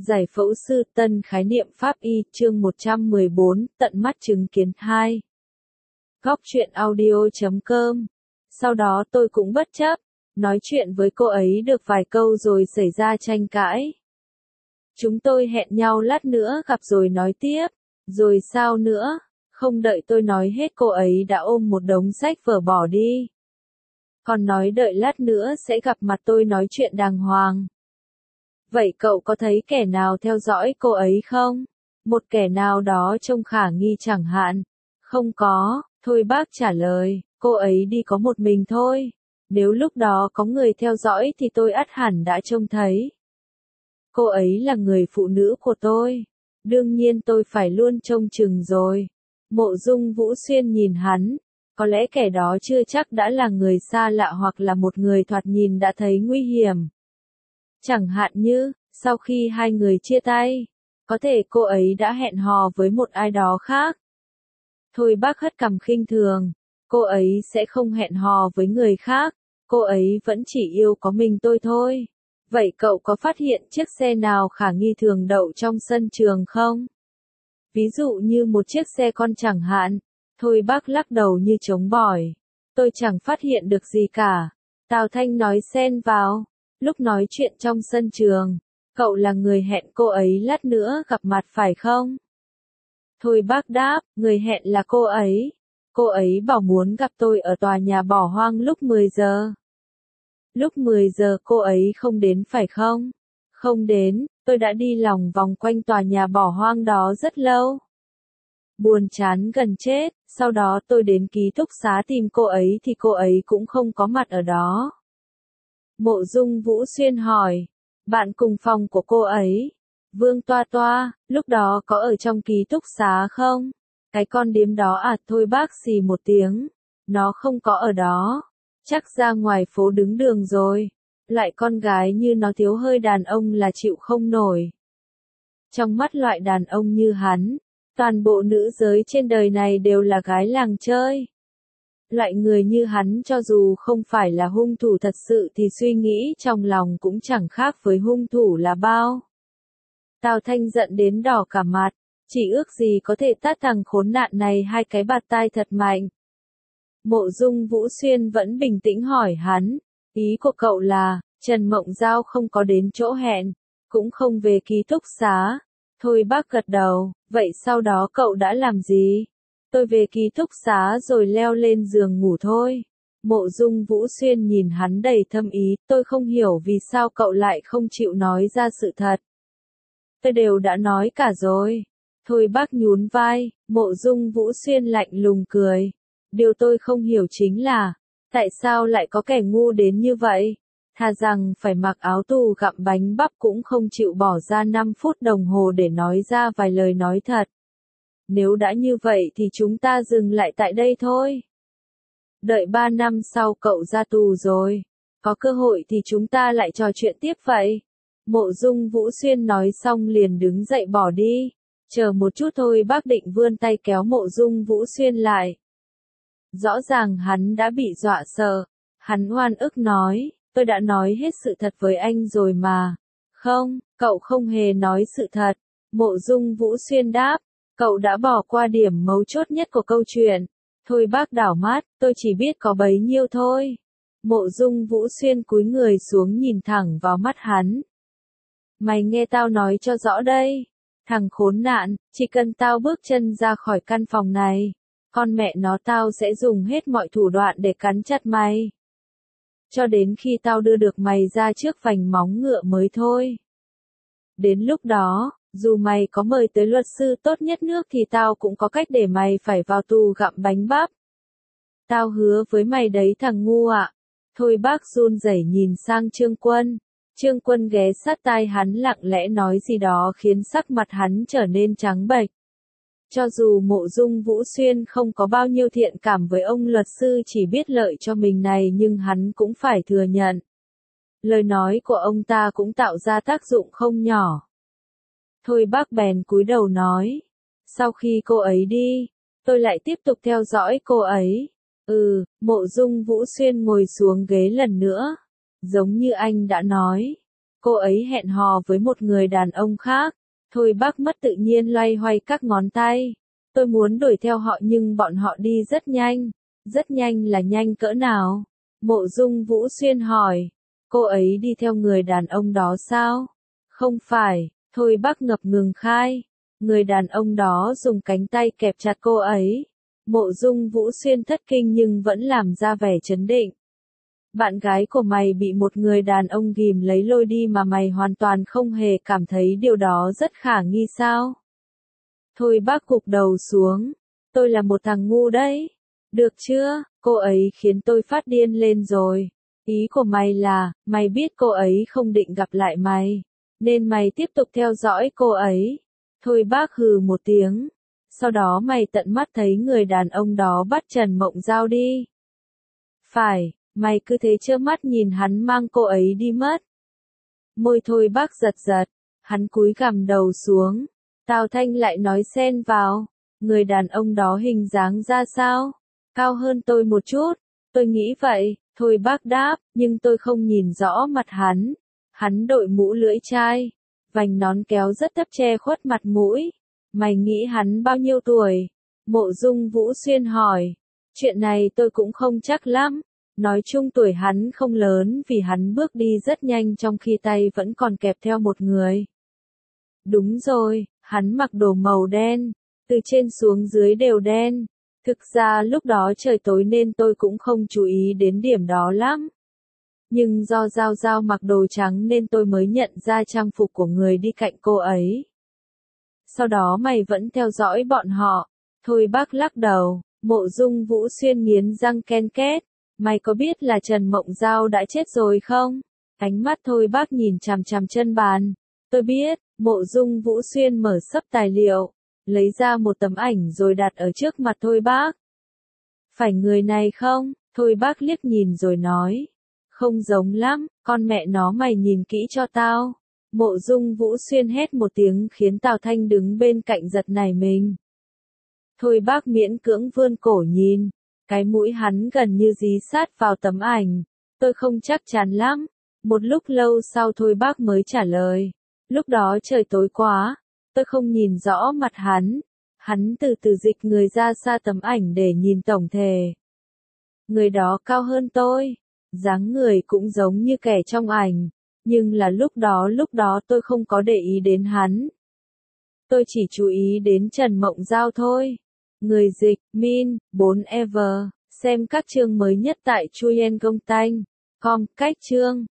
Giải phẫu sư tân khái niệm pháp y chương 114 tận mắt chứng kiến 2. Góc truyện audio.com. Sau đó tôi cũng bất chấp, nói chuyện với cô ấy được vài câu rồi xảy ra tranh cãi. Chúng tôi hẹn nhau lát nữa gặp rồi nói tiếp, rồi sao nữa, không đợi tôi nói hết cô ấy đã ôm một đống sách vở bỏ đi. Còn nói đợi lát nữa sẽ gặp mặt tôi nói chuyện đàng hoàng. Vậy cậu có thấy kẻ nào theo dõi cô ấy không? Một kẻ nào đó trông khả nghi chẳng hạn? Không có, thôi bác trả lời, cô ấy đi có một mình thôi. Nếu lúc đó có người theo dõi thì tôi ắt hẳn đã trông thấy. Cô ấy là người phụ nữ của tôi. Đương nhiên tôi phải luôn trông chừng rồi. Mộ Dung Vũ Xuyên nhìn hắn. Có lẽ kẻ đó chưa chắc đã là người xa lạ hoặc là một người thoạt nhìn đã thấy nguy hiểm. Chẳng hạn như, sau khi hai người chia tay, có thể cô ấy đã hẹn hò với một ai đó khác. Thôi bác hất cằm khinh thường, cô ấy sẽ không hẹn hò với người khác, cô ấy vẫn chỉ yêu có mình tôi thôi. Vậy cậu có phát hiện chiếc xe nào khả nghi thường đậu trong sân trường không? Ví dụ như một chiếc xe con chẳng hạn. Thôi bác lắc đầu như trống bỏi. Tôi chẳng phát hiện được gì cả. Tào Thanh nói xen vào. Lúc nói chuyện trong sân trường, cậu là người hẹn cô ấy lát nữa gặp mặt phải không? Thôi bác đáp, người hẹn là cô ấy. Cô ấy bảo muốn gặp tôi ở tòa nhà bỏ hoang lúc 10 giờ. Lúc 10 giờ cô ấy không đến phải không? Không đến, tôi đã đi lòng vòng quanh tòa nhà bỏ hoang đó rất lâu. Buồn chán gần chết, sau đó tôi đến ký túc xá tìm cô ấy thì cô ấy cũng không có mặt ở đó. Mộ Dung Vũ Xuyên hỏi, bạn cùng phòng của cô ấy, Vương Toa Toa, lúc đó có ở trong ký túc xá không? Cái con điếm đó à? Thôi bác xì một tiếng, nó không có ở đó, chắc ra ngoài phố đứng đường rồi, lại con gái như nó thiếu hơi đàn ông là chịu không nổi. Trong mắt loại đàn ông như hắn, toàn bộ nữ giới trên đời này đều là gái làng chơi. Loại người như hắn cho dù không phải là hung thủ thật sự thì suy nghĩ trong lòng cũng chẳng khác với hung thủ là bao. Tào Thanh giận đến đỏ cả mặt, chỉ ước gì có thể tát thằng khốn nạn này hai cái bạt tai thật mạnh. Mộ Dung Vũ Xuyên vẫn bình tĩnh hỏi hắn, ý của cậu là, Trần Mộng Giao không có đến chỗ hẹn, cũng không về ký túc xá. Thôi bác gật đầu, vậy sau đó cậu đã làm gì? Tôi về ký túc xá rồi leo lên giường ngủ thôi. Mộ Dung Vũ Xuyên nhìn hắn đầy thâm ý, tôi không hiểu vì sao cậu lại không chịu nói ra sự thật. Tôi đều đã nói cả rồi. Thôi bác nhún vai, Mộ Dung Vũ Xuyên lạnh lùng cười. Điều tôi không hiểu chính là, tại sao lại có kẻ ngu đến như vậy? Thà rằng phải mặc áo tù gặm bánh bắp cũng không chịu bỏ ra 5 phút đồng hồ để nói ra vài lời nói thật. Nếu đã như vậy thì chúng ta dừng lại tại đây thôi. Đợi 3 năm sau cậu ra tù rồi, có cơ hội thì chúng ta lại trò chuyện tiếp vậy. Mộ Dung Vũ Xuyên nói xong liền đứng dậy bỏ đi. Chờ một chút thôi bác định vươn tay kéo Mộ Dung Vũ Xuyên lại. Rõ ràng hắn đã bị dọa sợ. Hắn oan ức nói, tôi đã nói hết sự thật với anh rồi mà. Không, cậu không hề nói sự thật. Mộ Dung Vũ Xuyên đáp, cậu đã bỏ qua điểm mấu chốt nhất của câu chuyện. Thôi bác đảo mắt, tôi chỉ biết có bấy nhiêu thôi. Mộ Dung Vũ Xuyên cúi người xuống nhìn thẳng vào mắt hắn. Mày nghe tao nói cho rõ đây. Thằng khốn nạn, chỉ cần tao bước chân ra khỏi căn phòng này, con mẹ nó tao sẽ dùng hết mọi thủ đoạn để cắn chặt mày. Cho đến khi tao đưa được mày ra trước vành móng ngựa mới thôi. Đến lúc đó, dù mày có mời tới luật sư tốt nhất nước thì tao cũng có cách để mày phải vào tù gặm bánh bắp. Tao hứa với mày đấy thằng ngu ạ. Thôi bác run rẩy nhìn sang Trương Quân. Trương Quân ghé sát tai hắn lặng lẽ nói gì đó khiến sắc mặt hắn trở nên trắng bệch. Cho dù Mộ Dung Vũ Xuyên không có bao nhiêu thiện cảm với ông luật sư chỉ biết lợi cho mình này nhưng hắn cũng phải thừa nhận. Lời nói của ông ta cũng tạo ra tác dụng không nhỏ. Thôi bác bèn cúi đầu nói. Sau khi cô ấy đi, tôi lại tiếp tục theo dõi cô ấy. Mộ Dung Vũ Xuyên ngồi xuống ghế lần nữa. Giống như anh đã nói. cô ấy hẹn hò với một người đàn ông khác. Thôi bác mất tự nhiên loay hoay các ngón tay. Tôi muốn đuổi theo họ nhưng bọn họ đi rất nhanh. Rất nhanh là nhanh cỡ nào? Mộ Dung Vũ Xuyên hỏi. Cô ấy đi theo người đàn ông đó sao? Không phải, Thôi bác ngập ngừng khai. Người đàn ông đó dùng cánh tay kẹp chặt cô ấy. Mộ Dung Vũ Xuyên thất kinh nhưng vẫn làm ra vẻ trấn định. Bạn gái của mày bị một người đàn ông ghìm lấy lôi đi mà mày hoàn toàn không hề cảm thấy điều đó rất khả nghi sao? Thôi bác gục đầu xuống. Tôi là một thằng ngu đấy. Được chưa? Cô ấy khiến tôi phát điên lên rồi. Ý của mày là, mày biết cô ấy không định gặp lại mày, nên mày tiếp tục theo dõi cô ấy. Thôi bác hừ một tiếng. Sau đó mày tận mắt thấy người đàn ông đó bắt Trần Mộng Giao đi. Phải, mày cứ thế trơ mắt nhìn hắn mang cô ấy đi mất. Môi Thôi bác giật giật, hắn cúi gằm đầu xuống. Tào Thanh lại nói xen vào, người đàn ông đó hình dáng ra sao? Cao hơn tôi một chút, tôi nghĩ vậy. Thôi bác đáp, nhưng tôi không nhìn rõ mặt hắn. Hắn đội mũ lưỡi chai, vành nón kéo rất thấp che khuất mặt mũi. Mày nghĩ hắn bao nhiêu tuổi? Mộ Dung Vũ Xuyên hỏi. Chuyện này tôi cũng không chắc lắm. Nói chung tuổi hắn không lớn vì hắn bước đi rất nhanh trong khi tay vẫn còn kẹp theo một người. Đúng rồi, hắn mặc đồ màu đen, từ trên xuống dưới đều đen. Thực ra lúc đó trời tối nên tôi cũng không chú ý đến điểm đó lắm. Nhưng do Giao Giao mặc đồ trắng nên tôi mới nhận ra trang phục của người đi cạnh cô ấy. Sau đó mày vẫn theo dõi bọn họ. Thôi bác lắc đầu, Mộ Dung Vũ Xuyên nghiến răng ken két. Mày có biết là Trần Mộng Giao đã chết rồi không? Ánh mắt Thôi bác nhìn chằm chằm chân bàn. Tôi biết. Mộ Dung Vũ Xuyên mở xấp tài liệu, lấy ra một tấm ảnh rồi đặt ở trước mặt Thôi bác. Phải người này không? Thôi bác liếc nhìn rồi nói. Không giống lắm, con mẹ nó mày nhìn kỹ cho tao. Mộ Dung Vũ Xuyên hét một tiếng khiến Tào Thanh đứng bên cạnh giật nảy mình. Thôi bác miễn cưỡng vươn cổ nhìn, cái mũi hắn gần như dí sát vào tấm ảnh. Tôi không chắc chắn lắm. Một lúc lâu sau Thôi bác mới trả lời. Lúc đó trời tối quá, tôi không nhìn rõ mặt hắn. Hắn từ từ dịch người ra xa tấm ảnh để nhìn tổng thể. Người đó cao hơn tôi, dáng người cũng giống như kẻ trong ảnh, nhưng là lúc đó tôi không có để ý đến hắn. Tôi chỉ chú ý đến Trần Mộng Giao thôi. Người dịch, Min, 4EV, xem các chương mới nhất tại Chuyengontan.com, cách chương.